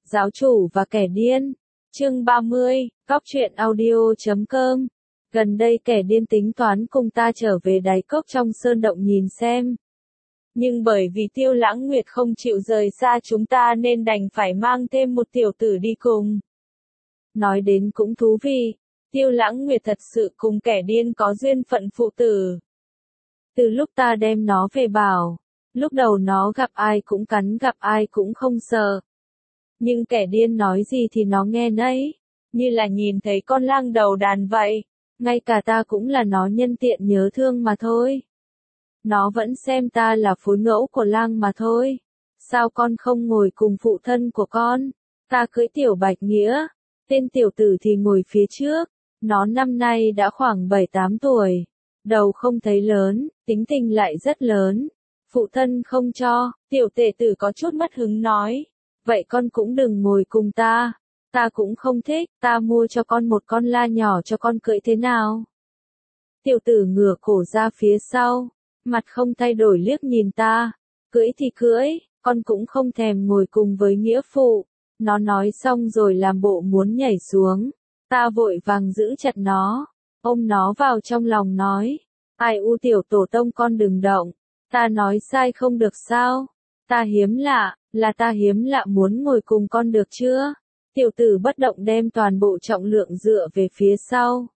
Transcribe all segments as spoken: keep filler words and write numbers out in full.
Giáo chủ và kẻ điên. Chương ba mươi, Cóc truyện audio chấm com. Gần đây kẻ điên tính toán cùng ta trở về đáy cốc trong sơn động nhìn xem. Nhưng bởi vì Tiêu Lãng Nguyệt không chịu rời xa chúng ta nên đành phải mang thêm một tiểu tử đi cùng. Nói đến cũng thú vị, Tiêu Lãng Nguyệt thật sự cùng kẻ điên có duyên phận phụ tử. Từ lúc ta đem nó về bảo, lúc đầu nó gặp ai cũng cắn, gặp ai cũng không sợ. Nhưng kẻ điên nói gì thì nó nghe nấy, như là nhìn thấy con lang đầu đàn vậy. Ngay cả ta cũng là nó nhân tiện nhớ thương mà thôi. Nó vẫn xem ta là phối ngẫu của lang mà thôi. Sao con không ngồi cùng phụ thân của con? Ta cưỡi tiểu Bạch Nghĩa, tên tiểu tử thì ngồi phía trước. Nó năm nay đã khoảng bảy tám tuổi. Đầu không thấy lớn, tính tình lại rất lớn. Phụ thân không cho, tiểu tể tử có chút mất hứng nói. Vậy con cũng đừng ngồi cùng ta. Ta cũng không thích, ta mua cho con một con la nhỏ cho con cưỡi thế nào? Tiểu tử ngửa cổ ra phía sau, mặt không thay đổi liếc nhìn ta. Cưỡi thì cưỡi, con cũng không thèm ngồi cùng với nghĩa phụ. Nó nói xong rồi làm bộ muốn nhảy xuống. Ta vội vàng giữ chặt nó, ôm nó vào trong lòng nói. Ai u tiểu tổ tông con đừng động. Ta nói sai không được sao? Ta hiếm lạ, là ta hiếm lạ muốn ngồi cùng con được chưa? Tiểu tử bất động đem toàn bộ trọng lượng dựa về phía sau.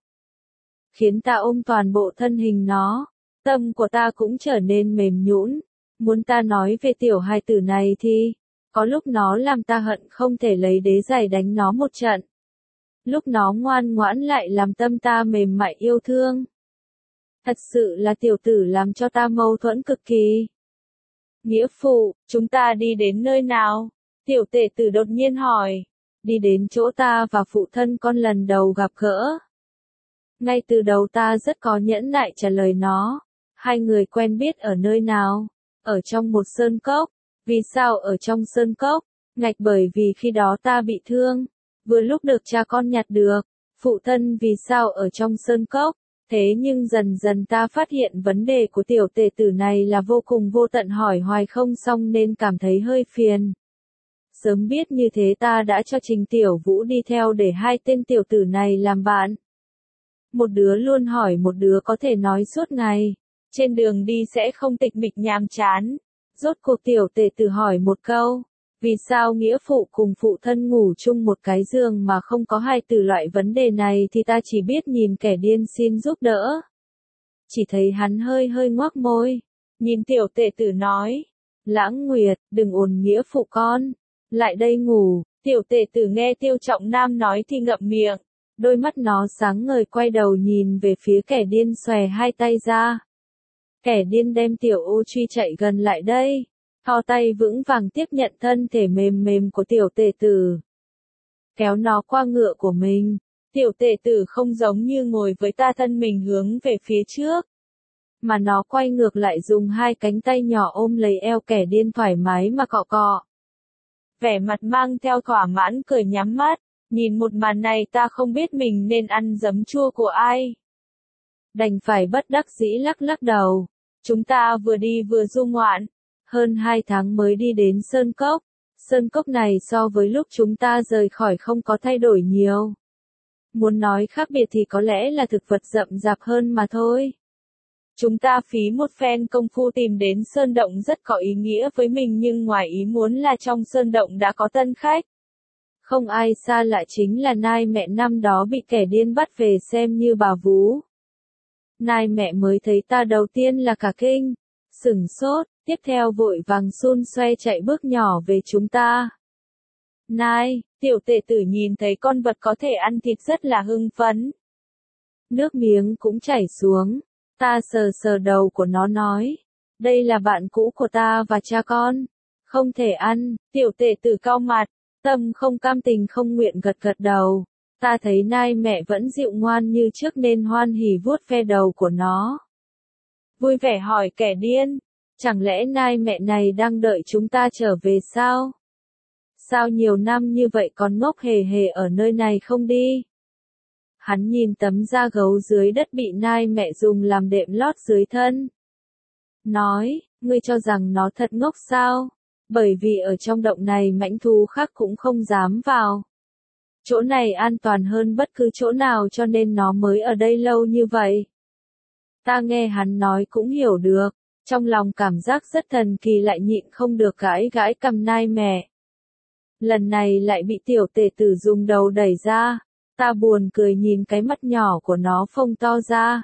Khiến ta ôm toàn bộ thân hình nó. Tâm của ta cũng trở nên mềm nhũn. Muốn ta nói về tiểu hài tử này thì, có lúc nó làm ta hận không thể lấy đế giày đánh nó một trận. Lúc nó ngoan ngoãn lại làm tâm ta mềm mại yêu thương. Thật sự là tiểu tử làm cho ta mâu thuẫn cực kỳ. Nghĩa phụ, chúng ta đi đến nơi nào? Tiểu tể tử đột nhiên hỏi. Đi đến chỗ ta và phụ thân con lần đầu gặp gỡ. Ngay từ đầu ta rất có nhẫn nại trả lời nó. Hai người quen biết ở nơi nào? Ở trong một sơn cốc. Vì sao ở trong sơn cốc? Ngạch bởi vì khi đó ta bị thương. Vừa lúc được cha con nhặt được. Phụ thân vì sao ở trong sơn cốc? Thế nhưng dần dần ta phát hiện vấn đề của tiểu tể tử này là vô cùng vô tận, hỏi hoài không xong nên cảm thấy hơi phiền. Sớm biết như thế ta đã cho Trình Tiểu Vũ đi theo để hai tên tiểu tử này làm bạn. Một đứa luôn hỏi, một đứa có thể nói suốt ngày. Trên đường đi sẽ không tịch mịch nhàm chán. Rốt cuộc tiểu tể tử hỏi một câu. Vì sao nghĩa phụ cùng phụ thân ngủ chung một cái giường mà không có hai từ? Loại vấn đề này thì ta chỉ biết nhìn kẻ điên xin giúp đỡ. Chỉ thấy hắn hơi hơi ngoác môi. Nhìn tiểu tể tử nói. Lãng Nguyệt, đừng ồn nghĩa phụ con. Lại đây ngủ. Tiểu tể tử nghe Tiêu Trọng Nam nói thì ngậm miệng. Đôi mắt nó sáng ngời quay đầu nhìn về phía kẻ điên xòe hai tay ra. Kẻ điên đem tiểu ô truy chạy gần lại đây. Thò tay vững vàng tiếp nhận thân thể mềm mềm của tiểu tể tử. Kéo nó qua ngựa của mình. Tiểu tể tử không giống như ngồi với ta thân mình hướng về phía trước. Mà nó quay ngược lại dùng hai cánh tay nhỏ ôm lấy eo kẻ điên thoải mái mà cọ cọ. Vẻ mặt mang theo thỏa mãn cười nhắm mắt. Nhìn một màn này ta không biết mình nên ăn giấm chua của ai. Đành phải bất đắc dĩ lắc lắc đầu. Chúng ta vừa đi vừa du ngoạn. Hơn hai tháng mới đi đến Sơn Cốc. Sơn Cốc này so với lúc chúng ta rời khỏi không có thay đổi nhiều. Muốn nói khác biệt thì có lẽ là thực vật rậm rạp hơn mà thôi. Chúng ta phí một phen công phu tìm đến Sơn Động rất có ý nghĩa với mình, nhưng ngoài ý muốn là trong Sơn Động đã có tân khách. Không ai xa lạ chính là Nai mẹ năm đó bị kẻ điên bắt về xem như bà vú. Nai mẹ mới thấy ta đầu tiên là cả kinh, sửng sốt, tiếp theo vội vàng xun xoe chạy bước nhỏ về chúng ta. Nai, tiểu tể tử nhìn thấy con vật có thể ăn thịt rất là hưng phấn. Nước miếng cũng chảy xuống, ta sờ sờ đầu của nó nói. Đây là bạn cũ của ta và cha con. Không thể ăn, tiểu tể tử cau mặt, tâm không cam tình không nguyện gật gật đầu. Ta thấy Nai mẹ vẫn dịu ngoan như trước nên hoan hỉ vuốt ve đầu của nó. Vui vẻ hỏi kẻ điên. Chẳng lẽ Nai mẹ này đang đợi chúng ta trở về sao? Sao nhiều năm như vậy còn ngốc hề hề ở nơi này không đi? Hắn nhìn tấm da gấu dưới đất bị Nai mẹ dùng làm đệm lót dưới thân. Nói, ngươi cho rằng nó thật ngốc sao? Bởi vì ở trong động này mãnh thú khác cũng không dám vào. Chỗ này an toàn hơn bất cứ chỗ nào cho nên nó mới ở đây lâu như vậy. Ta nghe hắn nói cũng hiểu được, trong lòng cảm giác rất thần kỳ lại nhịn không được gãi gãi cầm nai mẹ. Lần này lại bị tiểu tể tử dùng đầu đẩy ra, ta buồn cười nhìn cái mắt nhỏ của nó phông to ra.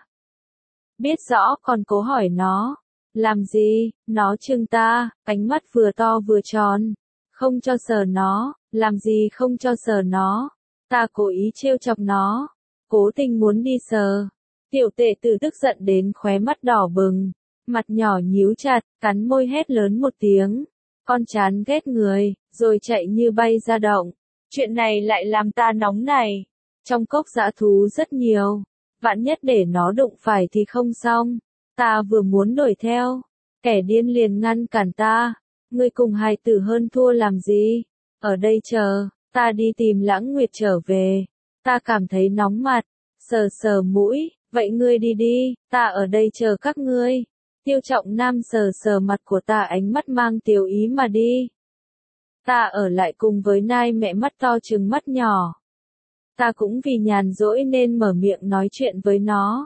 Biết rõ còn cố hỏi nó, làm gì, nó trừng ta, ánh mắt vừa to vừa tròn, không cho sờ nó, làm gì không cho sờ nó, ta cố ý trêu chọc nó, cố tình muốn đi sờ. Tiểu tể tử tức giận đến khóe mắt đỏ bừng, mặt nhỏ nhíu chặt, cắn môi hét lớn một tiếng, con chán ghét người, rồi chạy như bay ra động. Chuyện này lại làm ta nóng này, trong cốc dã thú rất nhiều, vạn nhất để nó đụng phải thì không xong. Ta vừa muốn đuổi theo, kẻ điên liền ngăn cản ta, ngươi cùng hài tử hơn thua làm gì, ở đây chờ, ta đi tìm Lãng Nguyệt trở về. Ta cảm thấy nóng mặt, sờ sờ mũi, vậy ngươi đi đi, ta ở đây chờ các ngươi. Tiêu Trọng Nam sờ sờ mặt của ta, ánh mắt mang tiểu ý mà đi. Ta ở lại cùng với nai mẹ mắt to trừng mắt nhỏ. Ta cũng vì nhàn rỗi nên mở miệng nói chuyện với nó.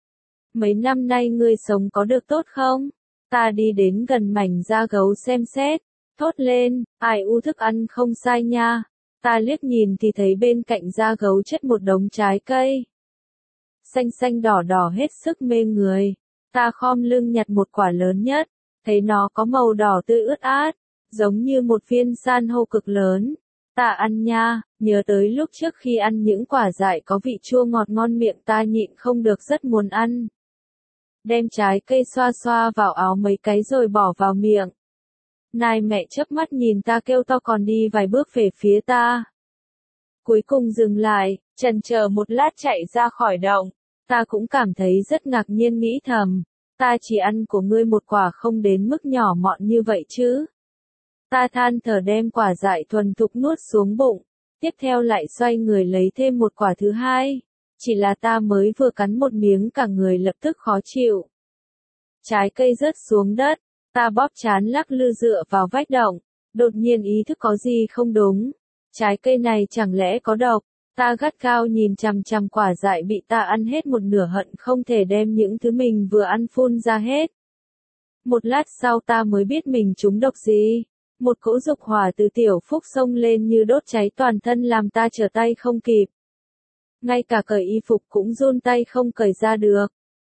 Mấy năm nay ngươi sống có được tốt không? Ta đi đến gần mảnh da gấu xem xét, thốt lên, ai u thức ăn không sai nha. Ta liếc nhìn thì thấy bên cạnh da gấu chất một đống trái cây. Xanh xanh đỏ đỏ hết sức mê người. Ta khom lưng nhặt một quả lớn nhất, thấy nó có màu đỏ tươi ướt át, giống như một viên san hô cực lớn. Ta ăn nha, nhớ tới lúc trước khi ăn những quả dại có vị chua ngọt ngon miệng ta nhịn không được rất muốn ăn. Đem trái cây xoa xoa vào áo mấy cái rồi bỏ vào miệng. Nai mẹ chớp mắt nhìn ta kêu to còn đi vài bước về phía ta. Cuối cùng dừng lại, chần chờ một lát chạy ra khỏi động. Ta cũng cảm thấy rất ngạc nhiên nghĩ thầm, ta chỉ ăn của ngươi một quả không đến mức nhỏ mọn như vậy chứ. Ta than thở đem quả dại thuần thục nuốt xuống bụng, tiếp theo lại xoay người lấy thêm một quả thứ hai. Chỉ là ta mới vừa cắn một miếng cả người lập tức khó chịu. Trái cây rớt xuống đất, ta bóp trán lắc lư dựa vào vách động, đột nhiên ý thức có gì không đúng. Trái cây này chẳng lẽ có độc? Ta gắt gao nhìn chằm chằm quả dại bị ta ăn hết một nửa hận không thể đem những thứ mình vừa ăn phun ra hết. Một lát sau ta mới biết mình trúng độc gì. Một cỗ dục hỏa từ tiểu phúc xông lên như đốt cháy toàn thân làm ta trở tay không kịp. Ngay cả cởi y phục cũng run tay không cởi ra được.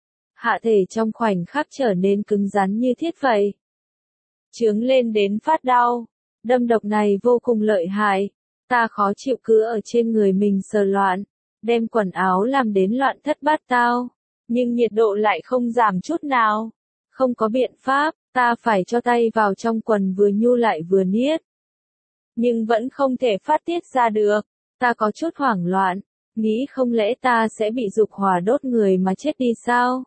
Hạ thể trong khoảnh khắc trở nên cứng rắn như thiết vậy. Chướng lên đến phát đau. Đâm độc này vô cùng lợi hại. Ta khó chịu cứ ở trên người mình sờ loạn, đem quần áo làm đến loạn thất bát tao, nhưng nhiệt độ lại không giảm chút nào. Không có biện pháp, ta phải cho tay vào trong quần vừa nhu lại vừa niết. Nhưng vẫn không thể phát tiết ra được, ta có chút hoảng loạn, nghĩ không lẽ ta sẽ bị dục hỏa đốt người mà chết đi sao?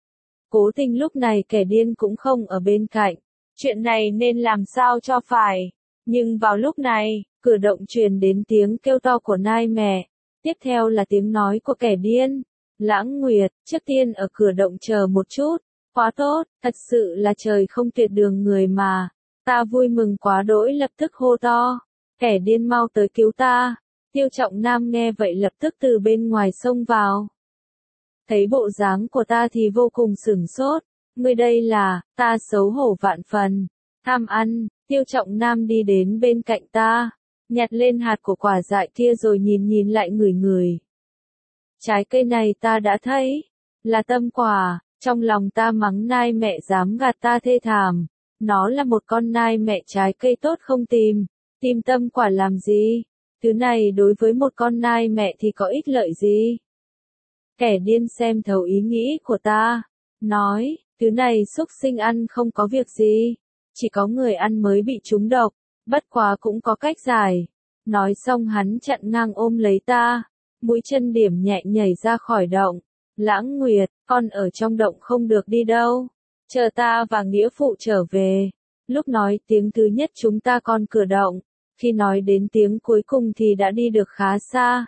Cố tình lúc này kẻ điên cũng không ở bên cạnh, chuyện này nên làm sao cho phải, nhưng vào lúc này, cửa động truyền đến tiếng kêu to của nai mẹ, tiếp theo là tiếng nói của kẻ điên. Lãng Nguyệt, trước tiên ở cửa động chờ một chút, quá tốt, thật sự là trời không tuyệt đường người mà. Ta vui mừng quá đỗi lập tức hô to, kẻ điên mau tới cứu ta. Tiêu Trọng Nam nghe vậy lập tức từ bên ngoài xông vào. Thấy bộ dáng của ta thì vô cùng sửng sốt, ngươi đây là, ta xấu hổ vạn phần, tham ăn. Tiêu Trọng Nam đi đến bên cạnh ta, nhặt lên hạt của quả dại kia rồi nhìn nhìn lại ngửi ngửi. Trái cây này ta đã thấy, là tâm quả, trong lòng ta mắng nai mẹ dám gạt ta thê thảm, nó là một con nai mẹ trái cây tốt không tìm, tìm tâm quả làm gì, thứ này đối với một con nai mẹ thì có ích lợi gì. Kẻ điên xem thấu ý nghĩ của ta, nói, thứ này xúc sinh ăn không có việc gì. Chỉ có người ăn mới bị trúng độc, bất quá cũng có cách giải. Nói xong hắn chặn ngang ôm lấy ta, mũi chân điểm nhẹ nhảy ra khỏi động. Lãng Nguyệt, con ở trong động không được đi đâu. Chờ ta và nghĩa phụ trở về. Lúc nói tiếng thứ nhất chúng ta còn cửa động, khi nói đến tiếng cuối cùng thì đã đi được khá xa.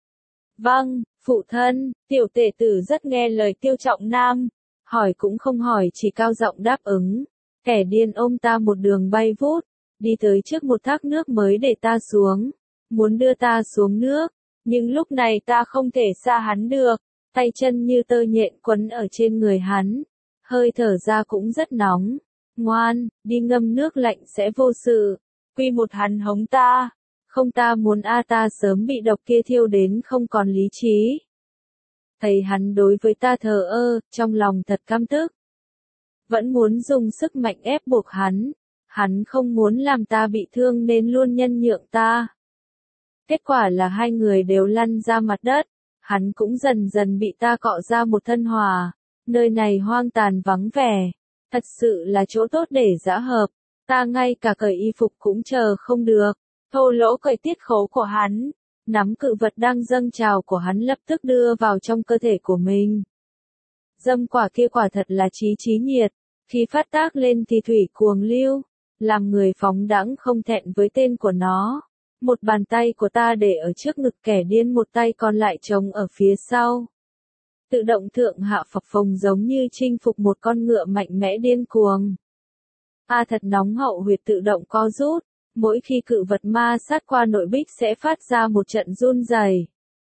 Vâng, phụ thân, tiểu tể tử rất nghe lời Tiêu Trọng Nam, hỏi cũng không hỏi chỉ cao giọng đáp ứng. Kẻ điên ôm ta một đường bay vút, đi tới trước một thác nước mới để ta xuống, muốn đưa ta xuống nước, nhưng lúc này ta không thể xa hắn được, tay chân như tơ nhện quấn ở trên người hắn, hơi thở ra cũng rất nóng, ngoan, đi ngâm nước lạnh sẽ vô sự, quy một hắn hống ta, không ta muốn a ta sớm bị độc kia thiêu đến không còn lý trí. Thấy hắn đối với ta thờ ơ, trong lòng thật căm tức. Vẫn muốn dùng sức mạnh ép buộc hắn, hắn không muốn làm ta bị thương nên luôn nhân nhượng ta. Kết quả là hai người đều lăn ra mặt đất, hắn cũng dần dần bị ta cọ ra một thân hòa, nơi này hoang tàn vắng vẻ, thật sự là chỗ tốt để dã hợp, ta ngay cả cởi y phục cũng chờ không được, thô lỗ cởi tiết khố của hắn, nắm cự vật đang dâng trào của hắn lập tức đưa vào trong cơ thể của mình. Dâm quả kia quả thật là chí chí nhiệt, khi phát tác lên thì thủy cuồng lưu, làm người phóng đãng không thẹn với tên của nó. Một bàn tay của ta để ở trước ngực kẻ điên, một tay còn lại trống ở phía sau. Tự động thượng hạ phập phồng giống như chinh phục một con ngựa mạnh mẽ điên cuồng. A thật nóng, hậu huyệt tự động co rút, mỗi khi cự vật ma sát qua nội bích sẽ phát ra một trận run rẩy.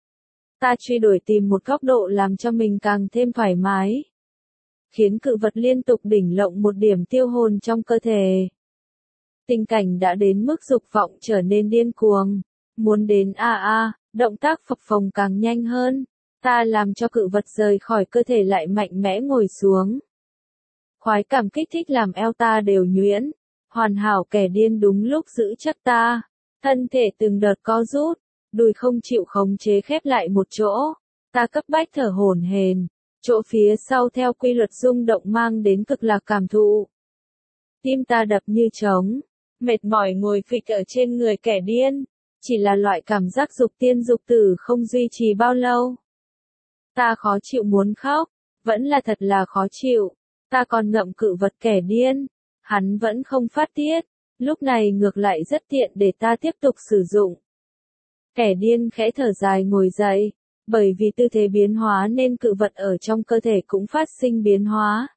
Ta truy đuổi tìm một góc độ làm cho mình càng thêm thoải mái, khiến cự vật liên tục đỉnh lộng một điểm tiêu hồn trong cơ thể. Tình cảnh đã đến mức dục vọng trở nên điên cuồng, muốn đến a a, động tác phập phồng càng nhanh hơn, ta làm cho cự vật rời khỏi cơ thể lại mạnh mẽ ngồi xuống. Khoái cảm kích thích làm eo ta đều nhuyễn, hoàn hảo kẻ điên đúng lúc giữ chắc ta, thân thể từng đợt co rút, đùi không chịu khống chế khép lại một chỗ, ta cấp bách thở hổn hển, chỗ phía sau theo quy luật rung động mang đến cực lạc cảm thụ. Tim ta đập như trống, mệt mỏi ngồi phịch ở trên người kẻ điên, chỉ là loại cảm giác dục tiên dục tử không duy trì bao lâu. Ta khó chịu muốn khóc, vẫn là thật là khó chịu, ta còn ngậm cự vật kẻ điên, hắn vẫn không phát tiết, lúc này ngược lại rất tiện để ta tiếp tục sử dụng. Kẻ điên khẽ thở dài ngồi dậy, bởi vì tư thế biến hóa nên cự vật ở trong cơ thể cũng phát sinh biến hóa.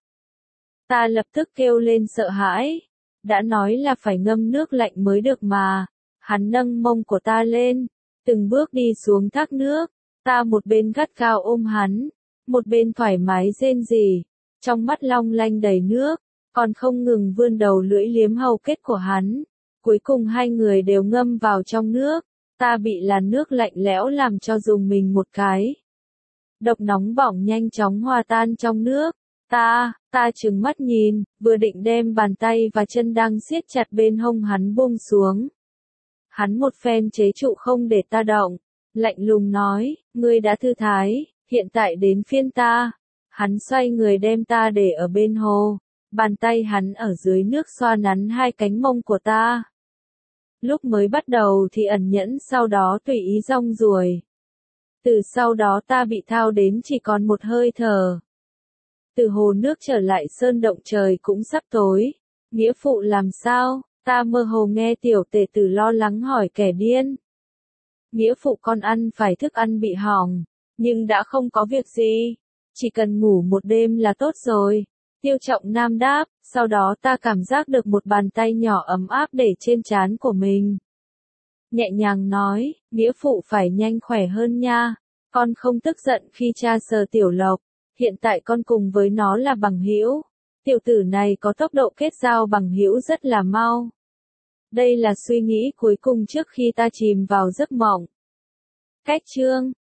Ta lập tức kêu lên sợ hãi, đã nói là phải ngâm nước lạnh mới được mà, hắn nâng mông của ta lên, từng bước đi xuống thác nước, ta một bên gắt gao ôm hắn, một bên thoải mái rên rỉ, trong mắt long lanh đầy nước, còn không ngừng vươn đầu lưỡi liếm hầu kết của hắn, cuối cùng hai người đều ngâm vào trong nước, ta bị làn nước lạnh lẽo làm cho dùng mình một cái. Độc nóng bỏng nhanh chóng hòa tan trong nước, ta, ta trừng mắt nhìn, vừa định đem bàn tay và chân đang siết chặt bên hông hắn buông xuống. Hắn một phen chế trụ không để ta động, lạnh lùng nói, ngươi đã thư thái, hiện tại đến phiên ta. Hắn xoay người đem ta để ở bên hồ, bàn tay hắn ở dưới nước xoa nắn hai cánh mông của ta. Lúc mới bắt đầu thì ẩn nhẫn, sau đó tùy ý rong ruổi. Từ sau đó ta bị thao đến chỉ còn một hơi thở. Từ hồ nước trở lại sơn động trời cũng sắp tối. Nghĩa phụ làm sao? Ta mơ hồ nghe tiểu tể tử lo lắng hỏi kẻ điên. Nghĩa phụ con ăn phải thức ăn bị hỏng, nhưng đã không có việc gì. Chỉ cần ngủ một đêm là tốt rồi. Tiêu Trọng Nam đáp, sau đó ta cảm giác được một bàn tay nhỏ ấm áp để trên trán của mình. Nhẹ nhàng nói, nghĩa phụ phải nhanh khỏe hơn nha. Con không tức giận khi cha sờ Tiểu Lộc, hiện tại con cùng với nó là bằng hữu. Tiểu tử này có tốc độ kết giao bằng hữu rất là mau. Đây là suy nghĩ cuối cùng trước khi ta chìm vào giấc mộng. Cách chương